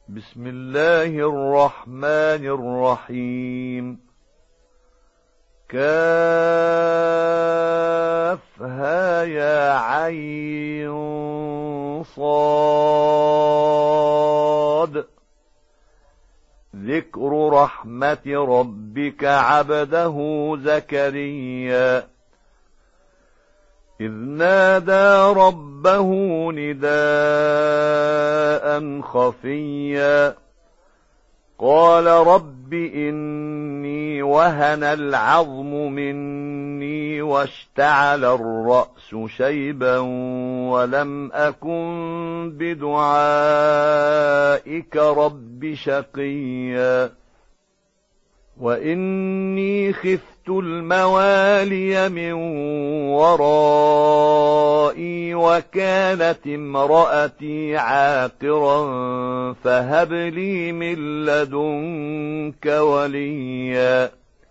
بسم الله الرحمن الرحيم. كافها يا عين صاد. ذكر رحمة ربك عبده زكريا إذ نادى ربه نداء خفيا قال رب إني وهن العظم مني واشتعل الرأس شيبا ولم أكن بدعائك رب شقيا وإني خفت الموالي من ورائي وكانت امرأتي عاقرا فهب لي من لدنك وليا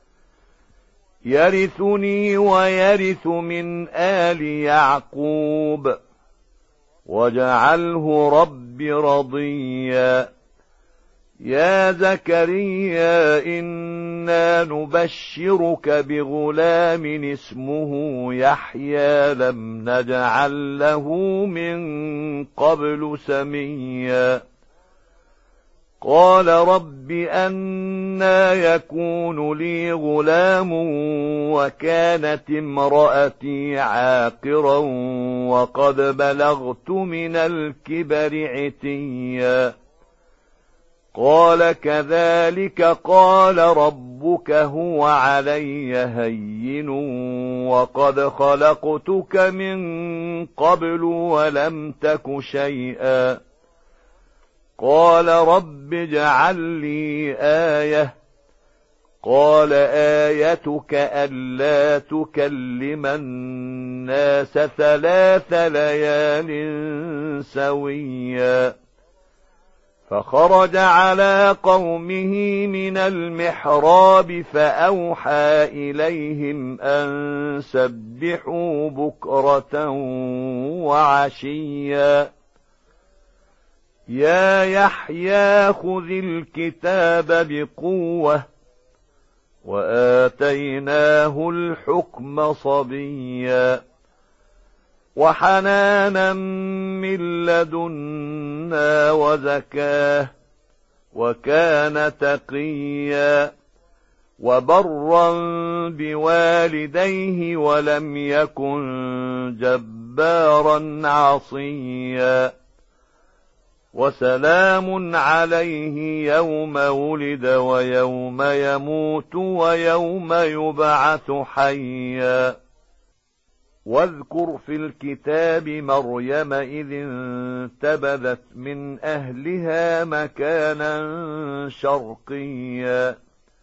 يرثني ويرث من آل يعقوب واجعله رب رضيا. يا زكريا إنا نبشرك بغلام اسمه يحيى لم نجعل له من قبل سميا قال رب أنى يكون لي غلام وكانت امرأتي عاقرا وقد بلغت من الكبر عتيا قال كذلك قال ربك هو علي هين وقد خلقتك من قبل ولم تك شيئا قال رب اجعل لي آية قال آيتك ألا تكلم الناس 3 ليال سويا فخرج على قومه من المحراب فأوحى إليهم أن سبحوا بكرة وعشيا يا يحيى خذ الكتاب بقوة وآتيناه الحكم صبيا وحنانا من لدنا وزكاه وكان تقيا وبرا بوالديه ولم يكن جبارا عصيا وسلام عليه يوم ولد ويوم يموت ويوم يبعث حيا واذكر في الكتاب مريم إذ انتبذت من أهلها مكانا شرقيا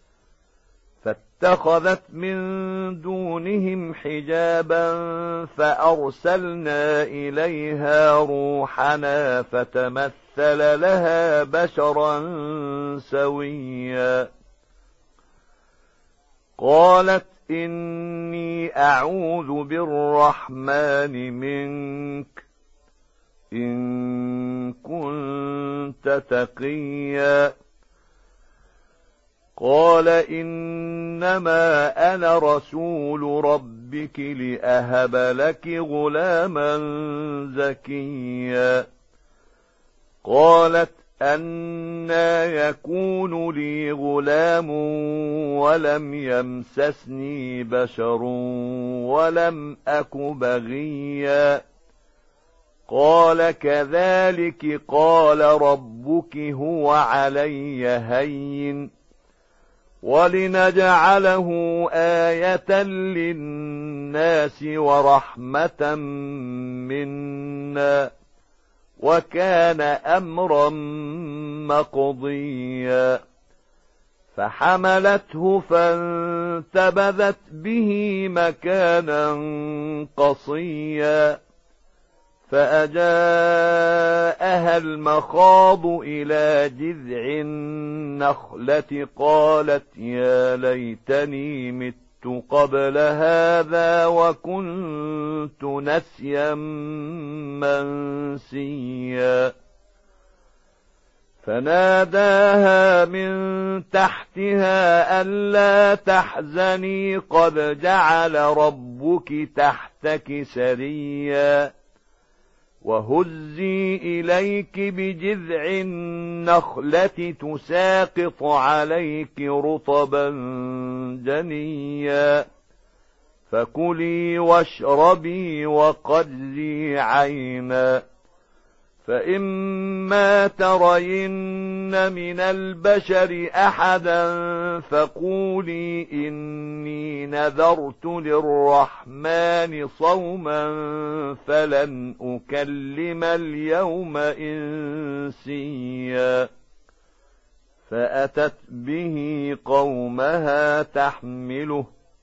فاتخذت من دونهم حجابا فأرسلنا إليها روحنا فتمثل لها بشرا سويا قالت إني أعوذ بالرحمن منك إن كنت تقيا قال إنما أنا رسول ربك لأهب لك غلاما زكيا قالت أنى يكون لي غلام ولم يمسسني بشر ولم أك بغيا قال كذلك قال ربك هو علي هين ولنجعله آية للناس ورحمة منا وكان أمرا مقضيا فحملته فانتبذت به مكانا قصيا فأجاءها المخاض إلى جذع النخلة قالت يا ليتني مت قبل هذا وكنت نسيا منسيا فناداها من تحتها ألا تحزني قد جعل ربك تحتك سريا وهزي إليك بجذع النخلة تساقط عليك رطبا جنيا فكلي واشربي وقري عينا فإما ترين من البشر أحدا فقولي إني نذرت للرحمن صوما فلن أكلم اليوم إنسيا فأتت به قومها تحمله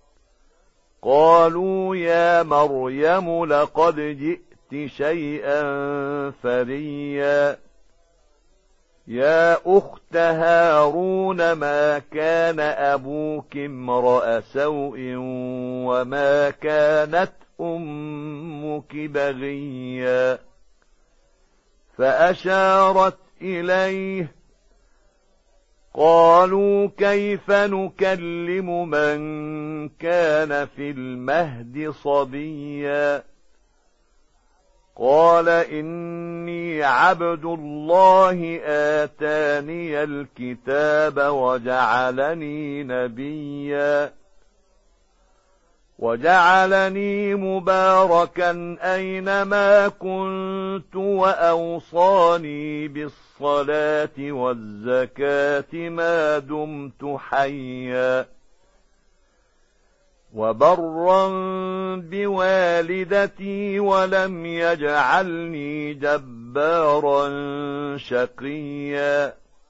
قالوا يا مريم لقد جئت شيئا فريا يا أخت هارون ما كان أبوك امرأ سوء وما كانت أمك بغيا فأشارت إليه قالوا كيف نكلم من كان في المهد صبيا قال إني عبد الله آتاني الكتاب وجعلني نبيا وجعلني مباركا أينما كنت وأوصاني بالصلاة والزكاة ما دمت حيا وبرا بوالدتي ولم يجعلني جبارا شقيا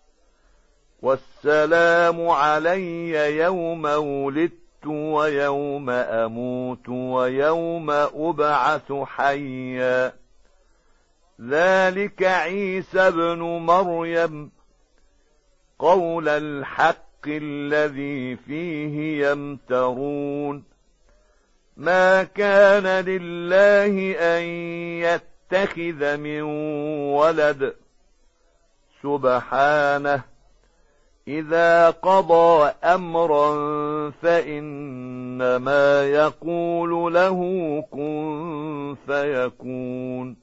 والسلام علي يوم ولدت ويوم أموت ويوم أبعث حيا ذلك عيسى ابن مريم قول الحق الذي فيه يمترون ما كان لله أن يتخذ من ولد سبحانه إذا قضى أمرا فإنما يقول له كن فيكون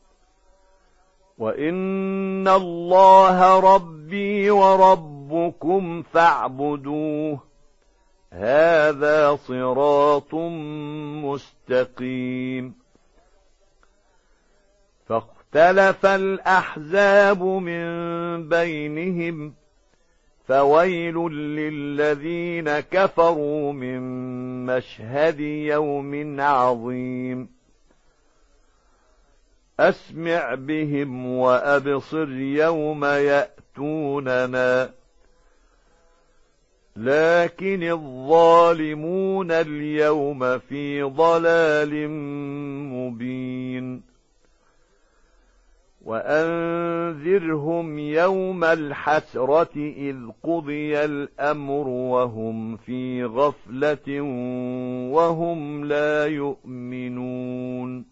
وإن الله ربي وربكم فاعبدوه هذا صراط مستقيم فاختلف الأحزاب من بينهم فويل للذين كفروا من مشهد يوم عظيم أسمع بهم وأبصر يوم يأتوننا لكن الظالمون اليوم في ضلال مبين وأنذرهم يوم الحسرة إذ قضي الأمر وهم في غفلة وهم لا يؤمنون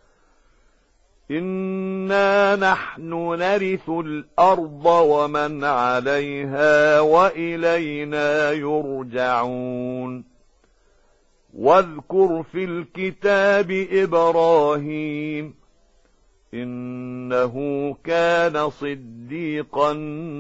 إنا نحن نرث الأرض ومن عليها وإلينا يرجعون واذكر في الكتاب إبراهيم إنه كان صديقا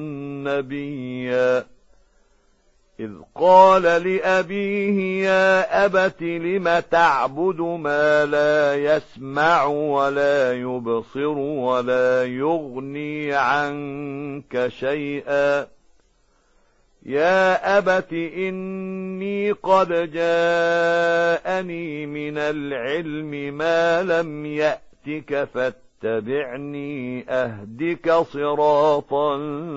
نبيا إذ قال لأبيه يا أبت لم تعبد ما لا يسمع ولا يبصر ولا يغني عنك شيئا يا أبت إني قد جاءني من العلم ما لم يأتك فاتبعني أهدك صراطا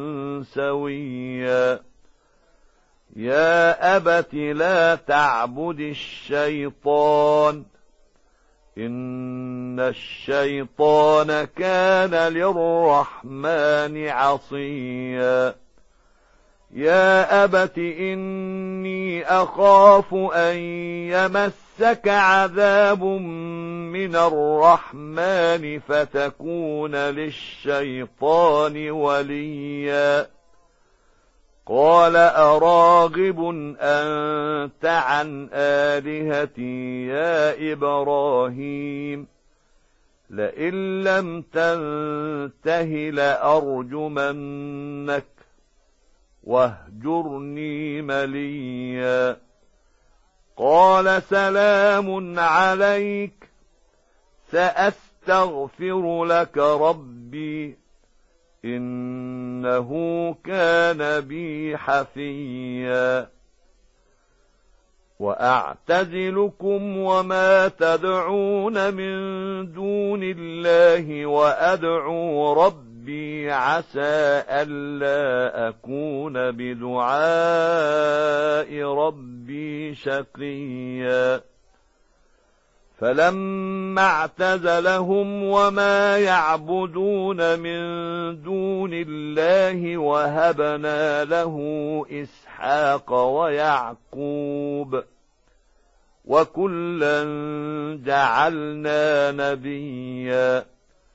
سويا يا أبت لا تعبد الشيطان إن الشيطان كان للرحمن عصيا يا أبت إني أخاف أن يمسك عذاب من الرحمن فتكون للشيطان وليا قال أراغب أنت عن آلهتي يا إبراهيم لئن لم تنته لأرجمنك واهجرني مليا قال سلام عليك سأستغفر لك ربي إنه كان بي حفيا وأعتزلكم وما تدعون من دون الله وأدعو ربي عسى ألا أكون بدعاء ربي شقيا فلما اعتزلهم وما يعبدون من دون الله وهبنا له إسحاق ويعقوب وكلا جعلنا نبيا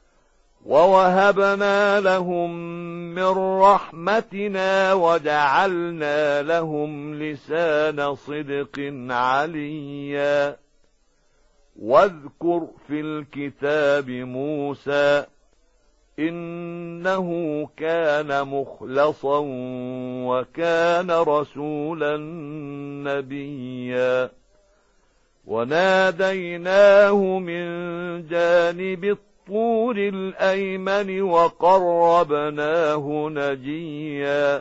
ووهبنا لهم من رحمتنا وجعلنا لهم لسان صدق عليا واذكر في الكتاب موسى إنه كان مخلصا وكان رسولا نبيا وناديناه من جانب الطور الأيمن وقربناه نجيا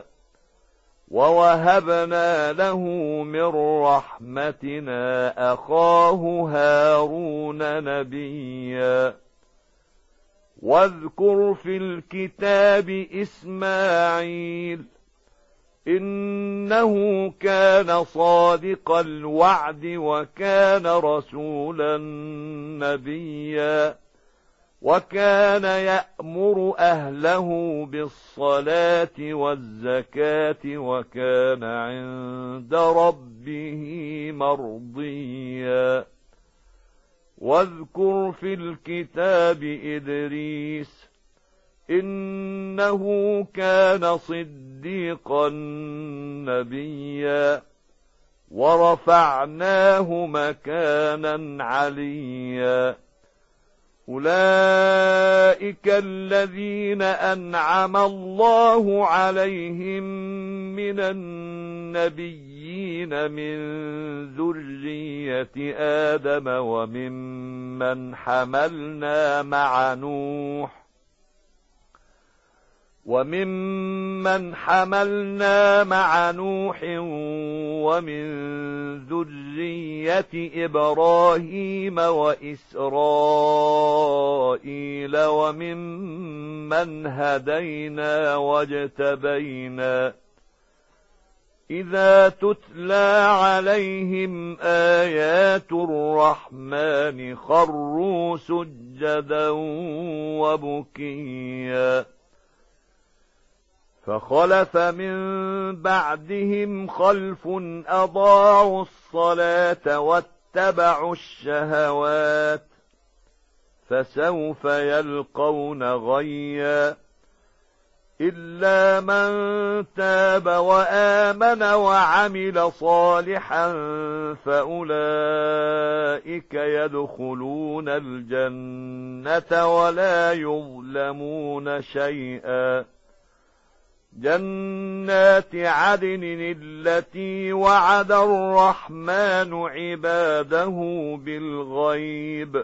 ووهبنا له من رحمتنا أخاه هارون نبيا واذكر في الكتاب إسماعيل إنه كان صادق الوعد وكان رسولا نبيا وكان يأمر أهله بالصلاة والزكاة وكان عند ربه مرضيا واذكر في الكتاب إدريس إنه كان صديقا نبيا ورفعناه مكانا عليا أولئك الذين أنعم الله عليهم من النبيين من ذرية آدم وممن حملنا مع نوح ومن ذرية إبراهيم وإسرائيل وممن هدينا واجتبينا إذا تتلى عليهم آيات الرحمن خروا سجدا وبكيا فخلف من بعدهم خلف أضاعوا الصلاة واتبعوا الشهوات فسوف يلقون غيا إلا من تاب وآمن وعمل صالحا فأولئك يدخلون الجنة ولا يظلمون شيئا جنات عدن التي وعد الرحمن عباده بالغيب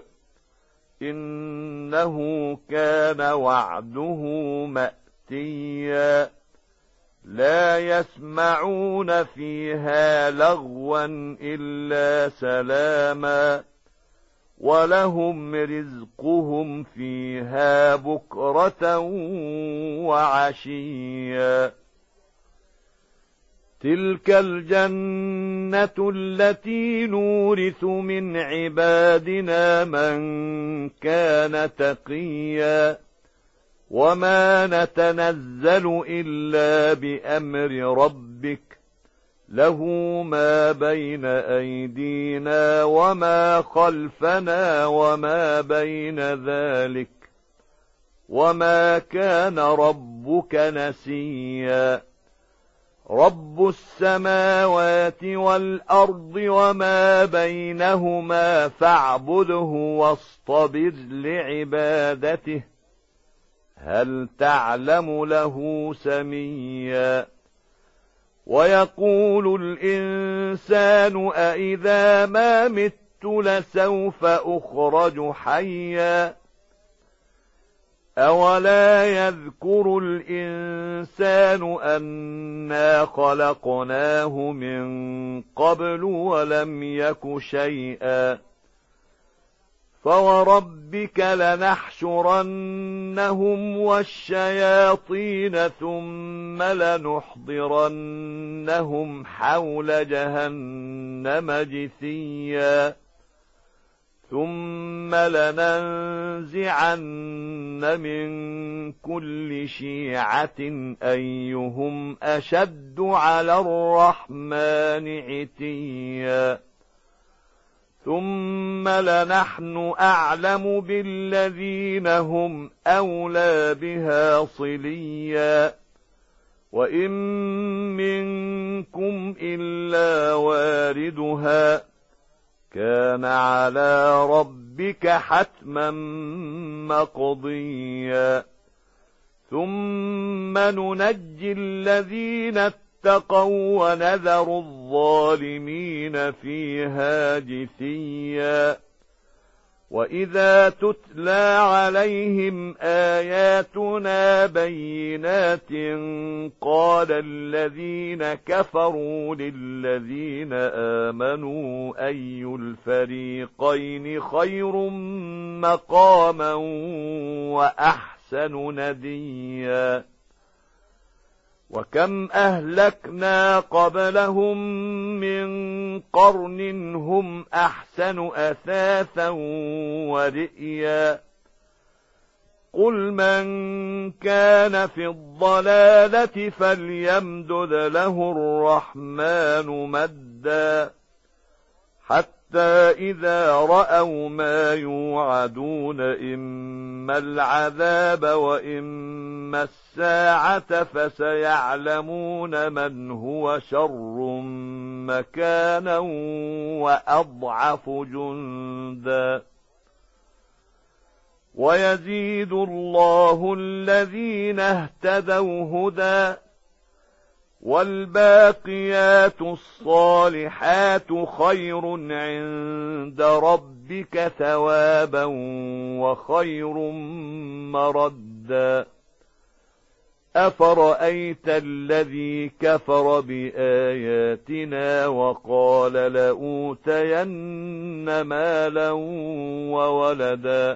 إنه كان وعده مأتيا لا يسمعون فيها لغوا إلا سلاما ولهم رزقهم فيها بكرة وعشيا تلك الجنة التي نورث من عبادنا من كان تقيا وما نتنزل إلا بأمر ربك له ما بين أيدينا وما خلفنا وما بين ذلك وما كان ربك نسيا رب السماوات والأرض وما بينهما فاعبده واصطبر لعبادته هل تعلم له سميا ويقول الإنسان أإذا ما مت لسوف أخرج حيا أولا يذكر الإنسان أنا خلقناه من قبل ولم يك شيئا فوربك لنحشرنهم والشياطين ثم لنحضرنهم حول جهنم جثيا ثم لننزعن من كل شيعة أيهم أشد على الرحمن عتيا ثم لنحن أعلم بالذين هم أولى بها صليا وإن منكم إلا واردها كان على ربك حتما مقضيا ثم ننجي الذين اتقوا ونذر الظالمين فيها جثيا وإذا تتلى عليهم آياتنا بينات قال الذين كفروا للذين آمنوا أي الفريقين خير مقاما وأحسن نديا وكم أهلكنا قبلهم من قرن هم أحسن أثاثا ورئيا قل من كان في الضلالة فليمدد له الرحمن مدا حتى إذا رأوا ما يوعدون إما العذاب وإما الساعة فسيعلمون من هو شر مكانا وأضعف جندا ويزيد الله الذين اهتدوا هدى والباقيات الصالحات خير عند ربك ثوابا وخير مردا أفرأيت الذي كفر بآياتنا وقال لأوتين مالا وولدا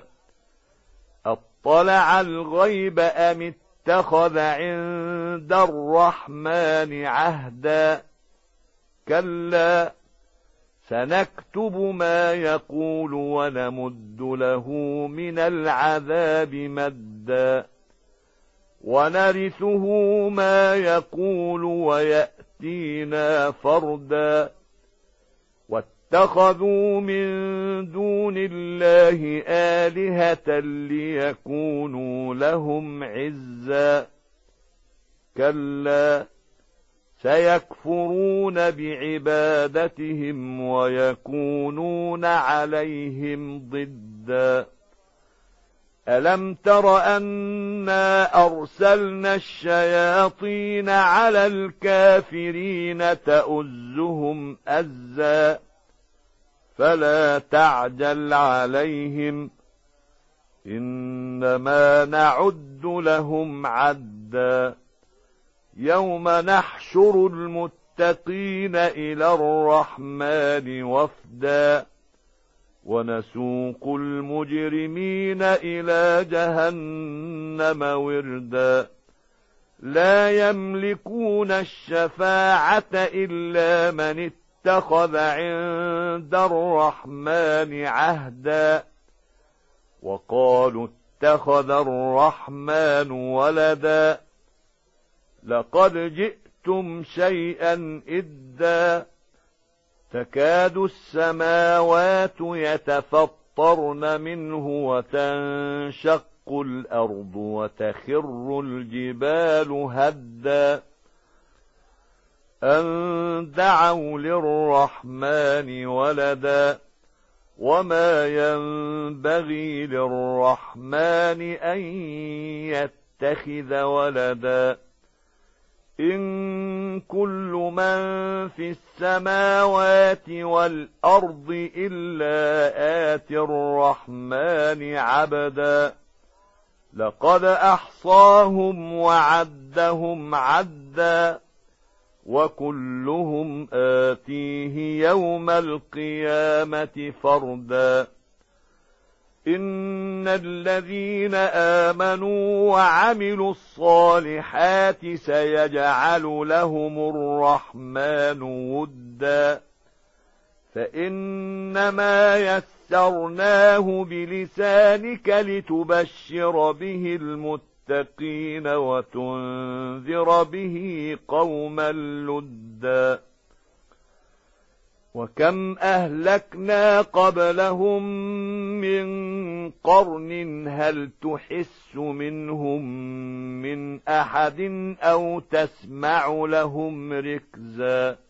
أطلع الغيب أم اتخذ عند الرحمن عهدا كلا سنكتب ما يقول ونمد له من العذاب مدا ونرثه ما يقول ويأتينا فردا واتخذوا من دون الله آلهة ليكونوا لهم عزا كلا سيكفرون بعبادتهم ويكونون عليهم ضدا ألم تر أنا أرسلنا الشياطين على الكافرين تؤزهم أزا فلا تعجل عليهم إنما نعد لهم عدا يوم نحشر المتقين إلى الرحمن وفدا ونسوق المجرمين إلى جهنم وردا لا يملكون الشفاعة إلا من اتخذ عند الرحمن عهدا وقالوا اتخذ الرحمن ولدا لقد جئتم لبثتم شيئا إدا تكاد السماوات يتفطرن منه وتنشق الأرض وتخر الجبال هدا أن دعوا للرحمن ولدا وما ينبغي للرحمن أن يتخذ ولدا إن كل من في السماوات والأرض إلا آتي الرحمن عبدا لقد أحصاهم وعدهم عدا وكلهم آتيه يوم القيامة فردا إن الذين آمنوا وعملوا الصالحات سيجعل لهم الرحمن ودا فإنما يسرناه بلسانك لتبشر به المتقين وتنذر به قوما لدا وكم أهلكنا قبلهم من قرن هل تحس منهم من أحد أو تسمع لهم ركزا